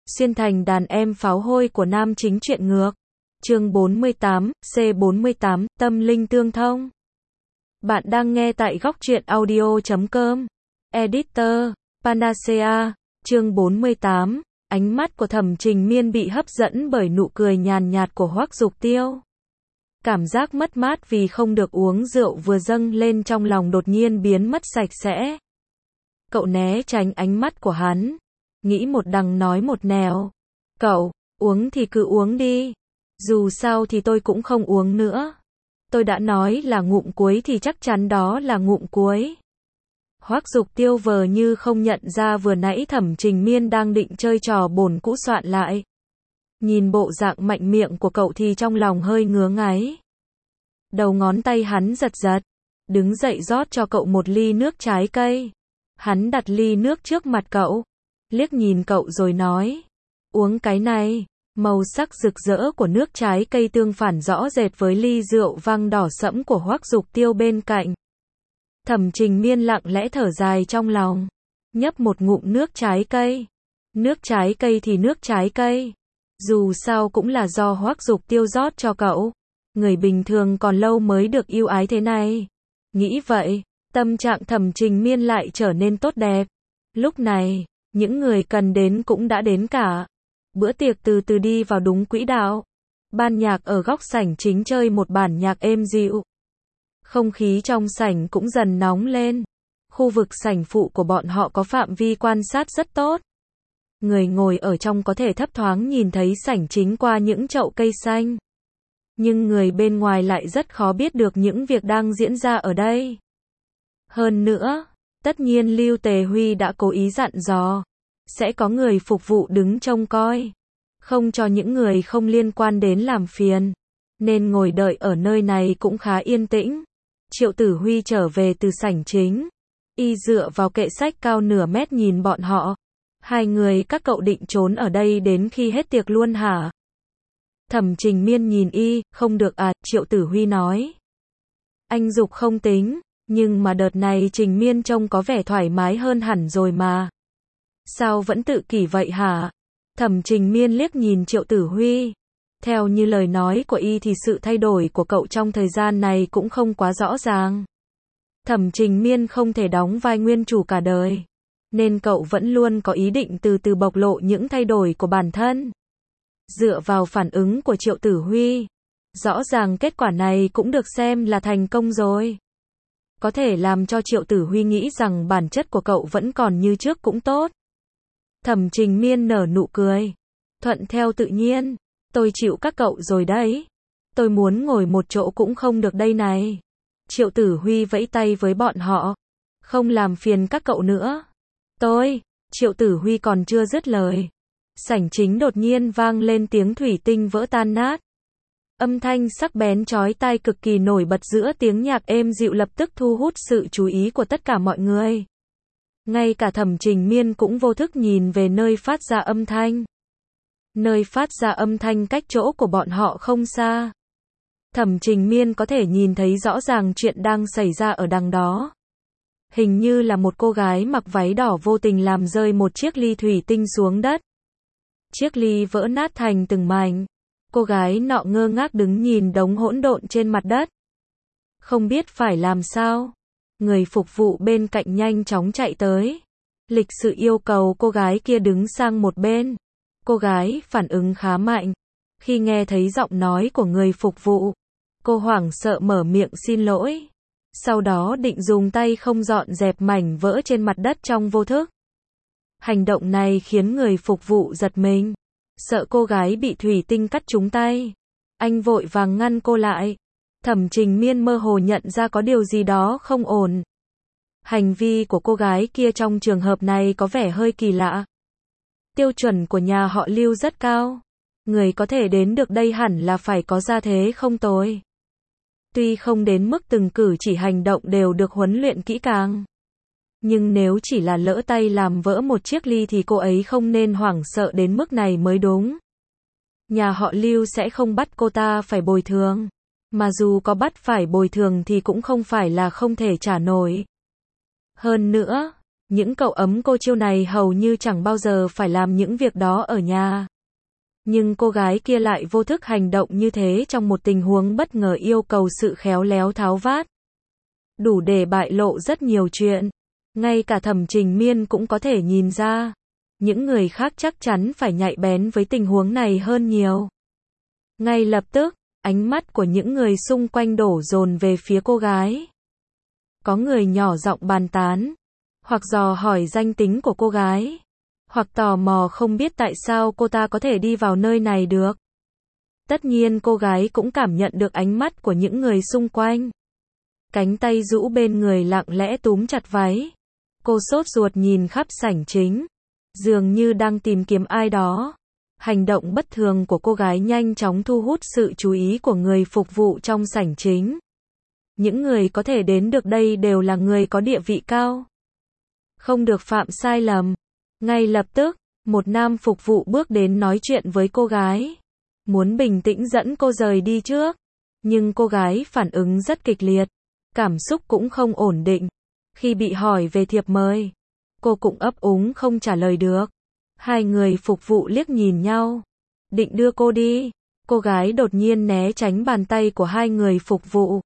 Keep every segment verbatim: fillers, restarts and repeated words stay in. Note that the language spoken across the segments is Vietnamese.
Xuyên thành đàn em pháo hôi của nam chính truyện ngược. Chương bốn mươi tám, C bốn mươi tám, tâm linh tương thông. Bạn đang nghe tại góc truyện audio chấm com. Editor, Panacea. Chương bốn mươi tám, ánh mắt của Thẩm Trình Miên bị hấp dẫn bởi nụ cười nhàn nhạt của Hoắc Dục Tiêu. Cảm giác mất mát vì không được uống rượu vừa dâng lên trong lòng đột nhiên biến mất sạch sẽ. Cậu né tránh ánh mắt của hắn, nghĩ một đằng nói một nẻo. Cậu, uống thì cứ uống đi. Dù sao thì tôi cũng không uống nữa. Tôi đã nói là ngụm cuối thì chắc chắn đó là ngụm cuối. Hoắc Dục Tiêu vờ như không nhận ra vừa nãy Thẩm Trình Miên đang định chơi trò bổn cũ soạn lại. Nhìn bộ dạng mạnh miệng của cậu thì trong lòng hơi ngứa ngáy. Đầu ngón tay hắn giật giật, đứng dậy rót cho cậu một ly nước trái cây. Hắn đặt ly nước trước mặt cậu, liếc nhìn cậu rồi nói, uống cái này. Màu sắc rực rỡ của nước trái cây tương phản rõ rệt với ly rượu vang đỏ sẫm của Hoắc Dục Tiêu bên cạnh. Thẩm Trình Miên lặng lẽ thở dài trong lòng, nhấp một ngụm nước trái cây. Nước trái cây thì nước trái cây, dù sao cũng là do Hoắc Dục Tiêu rót cho cậu. Người bình thường còn lâu mới được yêu ái thế này. Nghĩ vậy, tâm trạng Thẩm Trình Miên lại trở nên tốt đẹp. Lúc này, những người cần đến cũng đã đến cả. Bữa tiệc từ từ đi vào đúng quỹ đạo. Ban nhạc ở góc sảnh chính chơi một bản nhạc êm dịu. Không khí trong sảnh cũng dần nóng lên. Khu vực sảnh phụ của bọn họ có phạm vi quan sát rất tốt. Người ngồi ở trong có thể thấp thoáng nhìn thấy sảnh chính qua những chậu cây xanh. Nhưng người bên ngoài lại rất khó biết được những việc đang diễn ra ở đây. Hơn nữa, tất nhiên Lưu Tề Huy đã cố ý dặn dò, sẽ có người phục vụ đứng trông coi, không cho những người không liên quan đến làm phiền, nên ngồi đợi ở nơi này cũng khá yên tĩnh. Triệu Tử Huy trở về từ sảnh chính, y dựa vào kệ sách cao nửa mét nhìn bọn họ. Hai người các cậu định trốn ở đây đến khi hết tiệc luôn hả? Thẩm Trình Miên nhìn y, không được à, Triệu Tử Huy nói. Anh Dục không tính, nhưng mà đợt này Trình Miên trông có vẻ thoải mái hơn hẳn rồi mà. Sao vẫn tự kỷ vậy hả? Thẩm Trình Miên liếc nhìn Triệu Tử Huy. Theo như lời nói của y thì sự thay đổi của cậu trong thời gian này cũng không quá rõ ràng. Thẩm Trình Miên không thể đóng vai nguyên chủ cả đời, nên cậu vẫn luôn có ý định từ từ bộc lộ những thay đổi của bản thân. Dựa vào phản ứng của Triệu Tử Huy, rõ ràng kết quả này cũng được xem là thành công rồi. Có thể làm cho Triệu Tử Huy nghĩ rằng bản chất của cậu vẫn còn như trước cũng tốt. Thẩm Trình Miên nở nụ cười, thuận theo tự nhiên, tôi chịu các cậu rồi đấy. Tôi muốn ngồi một chỗ cũng không được đây này. Triệu Tử Huy vẫy tay với bọn họ, không làm phiền các cậu nữa. Tôi, Triệu Tử Huy còn chưa dứt lời, sảnh chính đột nhiên vang lên tiếng thủy tinh vỡ tan nát. Âm thanh sắc bén chói tai cực kỳ nổi bật giữa tiếng nhạc êm dịu lập tức thu hút sự chú ý của tất cả mọi người. Ngay cả Thẩm Trình Miên cũng vô thức nhìn về nơi phát ra âm thanh. Nơi phát ra âm thanh cách chỗ của bọn họ không xa. Thẩm Trình Miên có thể nhìn thấy rõ ràng chuyện đang xảy ra ở đằng đó. Hình như là một cô gái mặc váy đỏ vô tình làm rơi một chiếc ly thủy tinh xuống đất. Chiếc ly vỡ nát thành từng mảnh. Cô gái nọ ngơ ngác đứng nhìn đống hỗn độn trên mặt đất. Không biết phải làm sao. Người phục vụ bên cạnh nhanh chóng chạy tới. Lịch sự yêu cầu cô gái kia đứng sang một bên. Cô gái phản ứng khá mạnh. Khi nghe thấy giọng nói của người phục vụ, cô hoảng sợ mở miệng xin lỗi. Sau đó định dùng tay không dọn dẹp mảnh vỡ trên mặt đất trong vô thức. Hành động này khiến người phục vụ giật mình. Sợ cô gái bị thủy tinh cắt trúng tay. Anh vội vàng ngăn cô lại. Thẩm Trình Miên mơ hồ nhận ra có điều gì đó không ổn. Hành vi của cô gái kia trong trường hợp này có vẻ hơi kỳ lạ. Tiêu chuẩn của nhà họ Lưu rất cao. Người có thể đến được đây hẳn là phải có gia thế không tồi. Tuy không đến mức từng cử chỉ hành động đều được huấn luyện kỹ càng. Nhưng nếu chỉ là lỡ tay làm vỡ một chiếc ly thì cô ấy không nên hoảng sợ đến mức này mới đúng. Nhà họ Lưu sẽ không bắt cô ta phải bồi thường. Mà dù có bắt phải bồi thường thì cũng không phải là không thể trả nổi. Hơn nữa, Những cậu ấm cô chiêu này hầu như chẳng bao giờ phải làm những việc đó ở nhà. Nhưng cô gái kia lại vô thức hành động như thế trong một tình huống bất ngờ yêu cầu sự khéo léo tháo vát. Đủ để bại lộ rất nhiều chuyện. Ngay cả Thẩm Trình Miên cũng có thể nhìn ra. Những người khác chắc chắn phải nhạy bén với tình huống này hơn nhiều. Ngay lập tức, ánh mắt của những người xung quanh đổ dồn về phía cô gái. Có người nhỏ giọng bàn tán, hoặc dò hỏi danh tính của cô gái, hoặc tò mò không biết tại sao cô ta có thể đi vào nơi này được. Tất nhiên cô gái cũng cảm nhận được ánh mắt của những người xung quanh. Cánh tay rũ bên người lặng lẽ túm chặt váy. Cô sốt ruột nhìn khắp sảnh chính, dường như đang tìm kiếm ai đó. Hành động bất thường của cô gái nhanh chóng thu hút sự chú ý của người phục vụ trong sảnh chính. Những người có thể đến được đây đều là người có địa vị cao. Không được phạm sai lầm. Ngay lập tức, một nam phục vụ bước đến nói chuyện với cô gái. Muốn bình tĩnh dẫn cô rời đi trước. Nhưng cô gái phản ứng rất kịch liệt. Cảm xúc cũng không ổn định. Khi bị hỏi về thiệp mời, cô cũng ấp úng không trả lời được. Hai người phục vụ liếc nhìn nhau. Định đưa cô đi. Cô gái đột nhiên né tránh bàn tay của hai người phục vụ.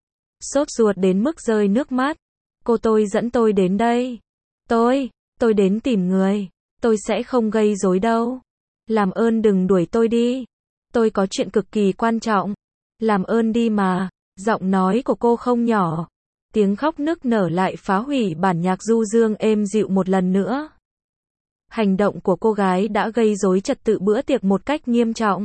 Sốt ruột đến mức rơi nước mắt. Cô tôi dẫn tôi đến đây. Tôi, tôi đến tìm người. Tôi sẽ không gây rối đâu. Làm ơn đừng đuổi tôi đi. Tôi có chuyện cực kỳ quan trọng. Làm ơn đi mà. Giọng nói của cô không nhỏ. Tiếng khóc nức nở lại phá hủy bản nhạc du dương êm dịu một lần nữa. Hành động của cô gái đã gây rối trật tự bữa tiệc một cách nghiêm trọng.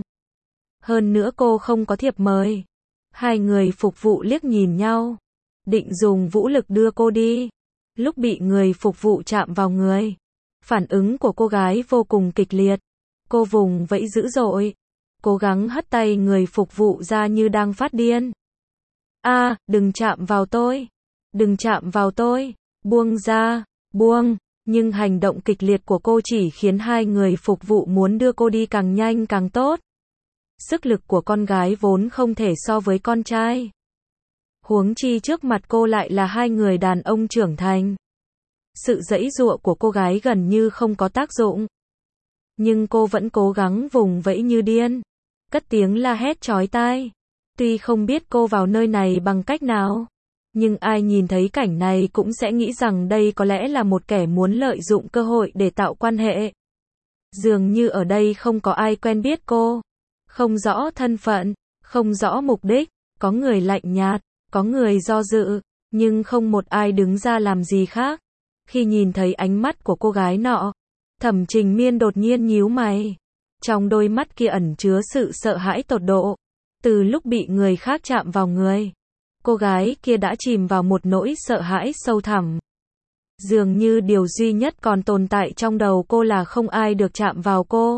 Hơn nữa cô không có thiệp mời. Hai người phục vụ liếc nhìn nhau. Định dùng vũ lực đưa cô đi. Lúc bị người phục vụ chạm vào người. Phản ứng của cô gái vô cùng kịch liệt. Cô vùng vẫy dữ dội. Cố gắng hất tay người phục vụ ra như đang phát điên. A, à, đừng chạm vào tôi. Đừng chạm vào tôi. Buông ra. Buông. Nhưng hành động kịch liệt của cô chỉ khiến hai người phục vụ muốn đưa cô đi càng nhanh càng tốt. Sức lực của con gái vốn không thể so với con trai. Huống chi trước mặt cô lại là hai người đàn ông trưởng thành. Sự giãy giụa của cô gái gần như không có tác dụng. Nhưng cô vẫn cố gắng vùng vẫy như điên. Cất tiếng la hét chói tai. Tuy không biết cô vào nơi này bằng cách nào. Nhưng ai nhìn thấy cảnh này cũng sẽ nghĩ rằng đây có lẽ là một kẻ muốn lợi dụng cơ hội để tạo quan hệ. Dường như ở đây không có ai quen biết cô. Không rõ thân phận, không rõ mục đích, có người lạnh nhạt, có người do dự, nhưng không một ai đứng ra làm gì khác. Khi nhìn thấy ánh mắt của cô gái nọ, Thẩm Trình Miên đột nhiên nhíu mày. Trong đôi mắt kia ẩn chứa sự sợ hãi tột độ. Từ lúc bị người khác chạm vào người, cô gái kia đã chìm vào một nỗi sợ hãi sâu thẳm. Dường như điều duy nhất còn tồn tại trong đầu cô là không ai được chạm vào cô.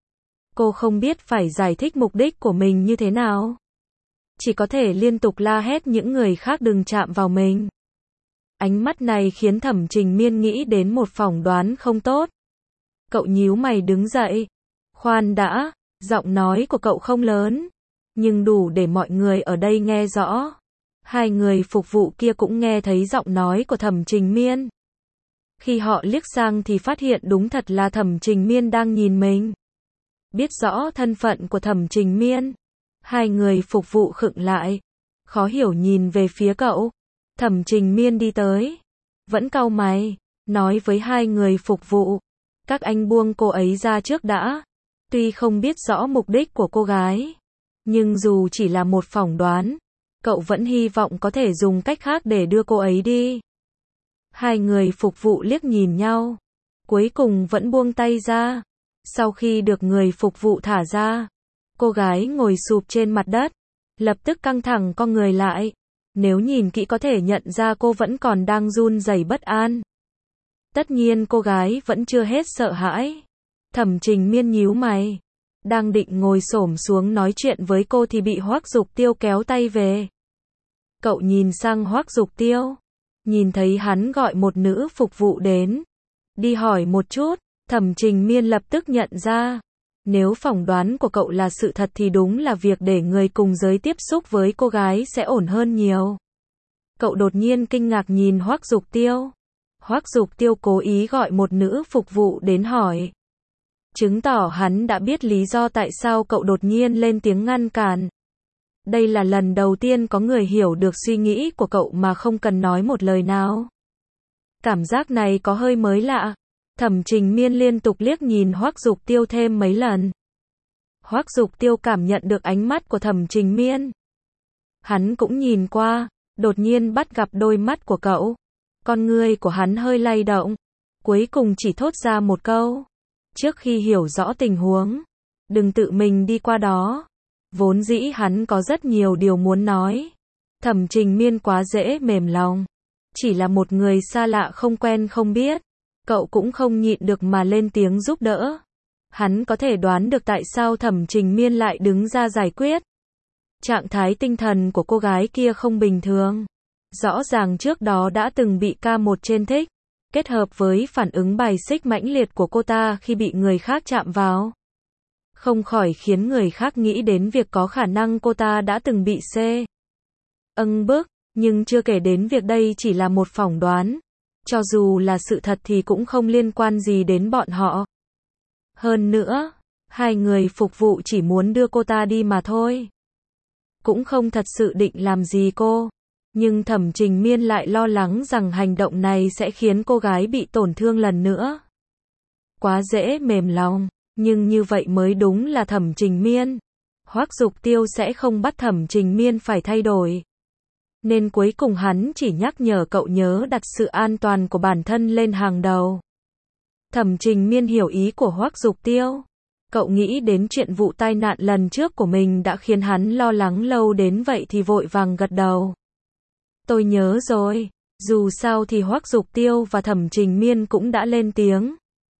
Cô không biết phải giải thích mục đích của mình như thế nào. Chỉ có thể liên tục la hét những người khác đừng chạm vào mình. Ánh mắt này khiến Thẩm Trình Miên nghĩ đến một phỏng đoán không tốt. Cậu nhíu mày đứng dậy. Khoan đã, giọng nói của cậu không lớn, nhưng đủ để mọi người ở đây nghe rõ. Hai người phục vụ kia cũng nghe thấy giọng nói của Thẩm Trình Miên. Khi họ liếc sang thì phát hiện đúng thật là Thẩm Trình Miên đang nhìn mình. Biết rõ thân phận của Thẩm Trình Miên, hai người phục vụ khựng lại, khó hiểu nhìn về phía cậu. Thẩm Trình Miên đi tới, vẫn cau mày, nói với hai người phục vụ, các anh buông cô ấy ra trước đã. Tuy không biết rõ mục đích của cô gái, nhưng dù chỉ là một phỏng đoán, cậu vẫn hy vọng có thể dùng cách khác để đưa cô ấy đi. Hai người phục vụ liếc nhìn nhau, cuối cùng vẫn buông tay ra. Sau khi được người phục vụ thả ra, cô gái ngồi sụp trên mặt đất, lập tức căng thẳng con người lại. Nếu nhìn kỹ có thể nhận ra cô vẫn còn đang run rẩy bất an. Tất nhiên cô gái vẫn chưa hết sợ hãi. Thẩm Trình Miên nhíu mày, đang định ngồi xổm xuống nói chuyện với cô thì bị Hoắc Dục Tiêu kéo tay về. Cậu nhìn sang Hoắc Dục Tiêu, nhìn thấy hắn gọi một nữ phục vụ đến, đi hỏi một chút. Thẩm Trình Miên lập tức nhận ra, nếu phỏng đoán của cậu là sự thật thì đúng là việc để người cùng giới tiếp xúc với cô gái sẽ ổn hơn nhiều. Cậu đột nhiên kinh ngạc nhìn Hoắc Dục Tiêu. Hoắc Dục Tiêu cố ý gọi một nữ phục vụ đến hỏi. Chứng tỏ hắn đã biết lý do tại sao cậu đột nhiên lên tiếng ngăn cản. Đây là lần đầu tiên có người hiểu được suy nghĩ của cậu mà không cần nói một lời nào. Cảm giác này có hơi mới lạ. Thẩm Trình Miên liên tục liếc nhìn Hoắc Dục Tiêu thêm mấy lần. Hoắc Dục Tiêu cảm nhận được ánh mắt của Thẩm Trình Miên. Hắn cũng nhìn qua, đột nhiên bắt gặp đôi mắt của cậu. Con ngươi của hắn hơi lay động, cuối cùng chỉ thốt ra một câu. Trước khi hiểu rõ tình huống, đừng tự mình đi qua đó. Vốn dĩ hắn có rất nhiều điều muốn nói. Thẩm Trình Miên quá dễ mềm lòng. Chỉ là một người xa lạ không quen không biết. Cậu cũng không nhịn được mà lên tiếng giúp đỡ. Hắn có thể đoán được tại sao Thẩm Trình Miên lại đứng ra giải quyết. Trạng thái tinh thần của cô gái kia không bình thường. Rõ ràng trước đó đã từng bị ca một trên thích. Kết hợp với phản ứng bài xích mãnh liệt của cô ta khi bị người khác chạm vào. Không khỏi khiến người khác nghĩ đến việc có khả năng cô ta đã từng bị C. âng bức, nhưng chưa kể đến việc đây chỉ là một phỏng đoán. Cho dù là sự thật thì cũng không liên quan gì đến bọn họ. Hơn nữa, hai người phục vụ chỉ muốn đưa cô ta đi mà thôi. Cũng không thật sự định làm gì cô. Nhưng Thẩm Trình Miên lại lo lắng rằng hành động này sẽ khiến cô gái bị tổn thương lần nữa. Quá dễ mềm lòng, nhưng như vậy mới đúng là Thẩm Trình Miên. Hoắc Dục Tiêu sẽ không bắt Thẩm Trình Miên phải thay đổi. Nên cuối cùng hắn chỉ nhắc nhở cậu nhớ đặt sự an toàn của bản thân lên hàng đầu. Thẩm Trình Miên hiểu ý của Hoắc Dục Tiêu. Cậu nghĩ đến chuyện vụ tai nạn lần trước của mình đã khiến hắn lo lắng lâu đến vậy thì vội vàng gật đầu. Tôi nhớ rồi, dù sao thì Hoắc Dục Tiêu và Thẩm Trình Miên cũng đã lên tiếng.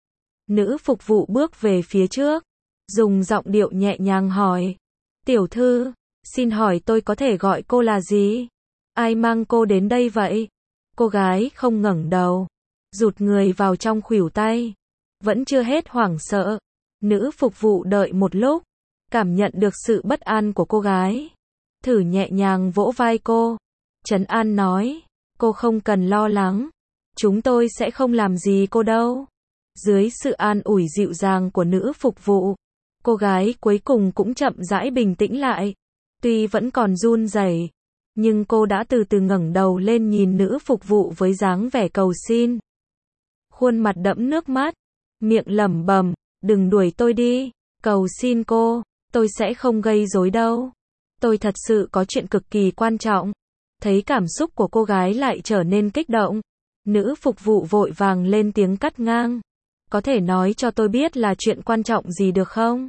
Nữ phục vụ bước về phía trước, dùng giọng điệu nhẹ nhàng hỏi. Tiểu thư, xin hỏi tôi có thể gọi cô là gì? Ai mang cô đến đây vậy? Cô gái không ngẩng đầu, rụt người vào trong khuỷu tay. Vẫn chưa hết hoảng sợ. Nữ phục vụ đợi một lúc, cảm nhận được sự bất an của cô gái. Thử nhẹ nhàng vỗ vai cô. Trấn an nói, cô không cần lo lắng. Chúng tôi sẽ không làm gì cô đâu. Dưới sự an ủi dịu dàng của nữ phục vụ, cô gái cuối cùng cũng chậm rãi bình tĩnh lại. Tuy vẫn còn run rẩy, nhưng cô đã từ từ ngẩng đầu lên nhìn nữ phục vụ với dáng vẻ cầu xin. Khuôn mặt đẫm nước mắt, miệng lẩm bẩm, đừng đuổi tôi đi, cầu xin cô, tôi sẽ không gây rối đâu. Tôi thật sự có chuyện cực kỳ quan trọng. Thấy cảm xúc của cô gái lại trở nên kích động, nữ phục vụ vội vàng lên tiếng cắt ngang. Có thể nói cho tôi biết là chuyện quan trọng gì được không?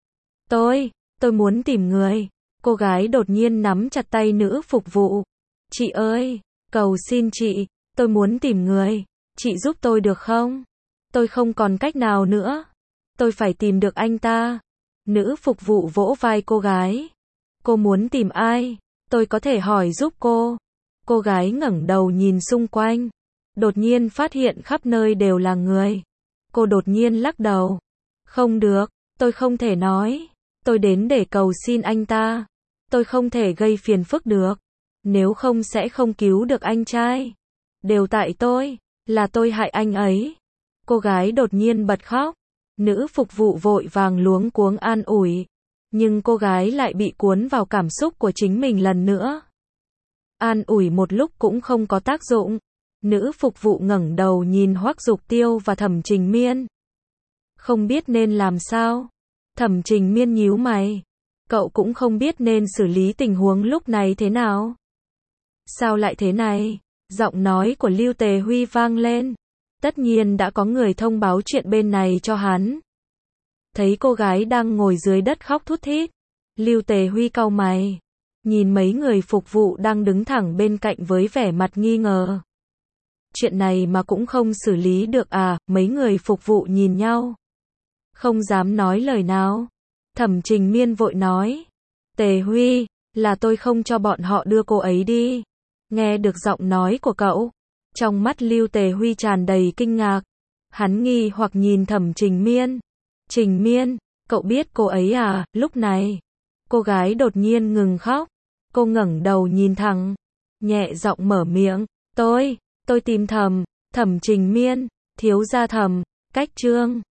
Tôi, tôi muốn tìm người. Cô gái đột nhiên nắm chặt tay nữ phục vụ. Chị ơi, cầu xin chị, tôi muốn tìm người. Chị giúp tôi được không? Tôi không còn cách nào nữa. Tôi phải tìm được anh ta. Nữ phục vụ vỗ vai cô gái. Cô muốn tìm ai? Tôi có thể hỏi giúp cô. Cô gái ngẩng đầu nhìn xung quanh. Đột nhiên phát hiện khắp nơi đều là người. Cô đột nhiên lắc đầu. Không được, tôi không thể nói. Tôi đến để cầu xin anh ta. Tôi không thể gây phiền phức được. Nếu không sẽ không cứu được anh trai. Đều tại tôi, là tôi hại anh ấy. Cô gái đột nhiên bật khóc. Nữ phục vụ vội vàng luống cuống an ủi. Nhưng cô gái lại bị cuốn vào cảm xúc của chính mình lần nữa. An ủi một lúc cũng không có tác dụng. Nữ phục vụ ngẩng đầu nhìn Hoắc Dục Tiêu và Thẩm Trình Miên. Không biết nên làm sao. Thẩm Trình Miên nhíu mày. Cậu cũng không biết nên xử lý tình huống lúc này thế nào. Sao lại thế này? Giọng nói của Lưu Tề Huy vang lên. Tất nhiên đã có người thông báo chuyện bên này cho hắn. Thấy cô gái đang ngồi dưới đất khóc thút thít. Lưu Tề Huy cau mày. Nhìn mấy người phục vụ đang đứng thẳng bên cạnh với vẻ mặt nghi ngờ. Chuyện này mà cũng không xử lý được à? Mấy người phục vụ nhìn nhau. Không dám nói lời nào. Thẩm Trình Miên vội nói. Tề Huy, là tôi không cho bọn họ đưa cô ấy đi. Nghe được giọng nói của cậu. Trong mắt Lưu Tề Huy tràn đầy kinh ngạc. Hắn nghi hoặc nhìn Thẩm Trình Miên. Trình Miên, cậu biết cô ấy à? Lúc này, cô gái đột nhiên ngừng khóc. Cô ngẩng đầu nhìn thẳng. Nhẹ giọng mở miệng. Tôi, tôi tìm Thẩm Thẩm Trình Miên, thiếu gia Thẩm, cách chương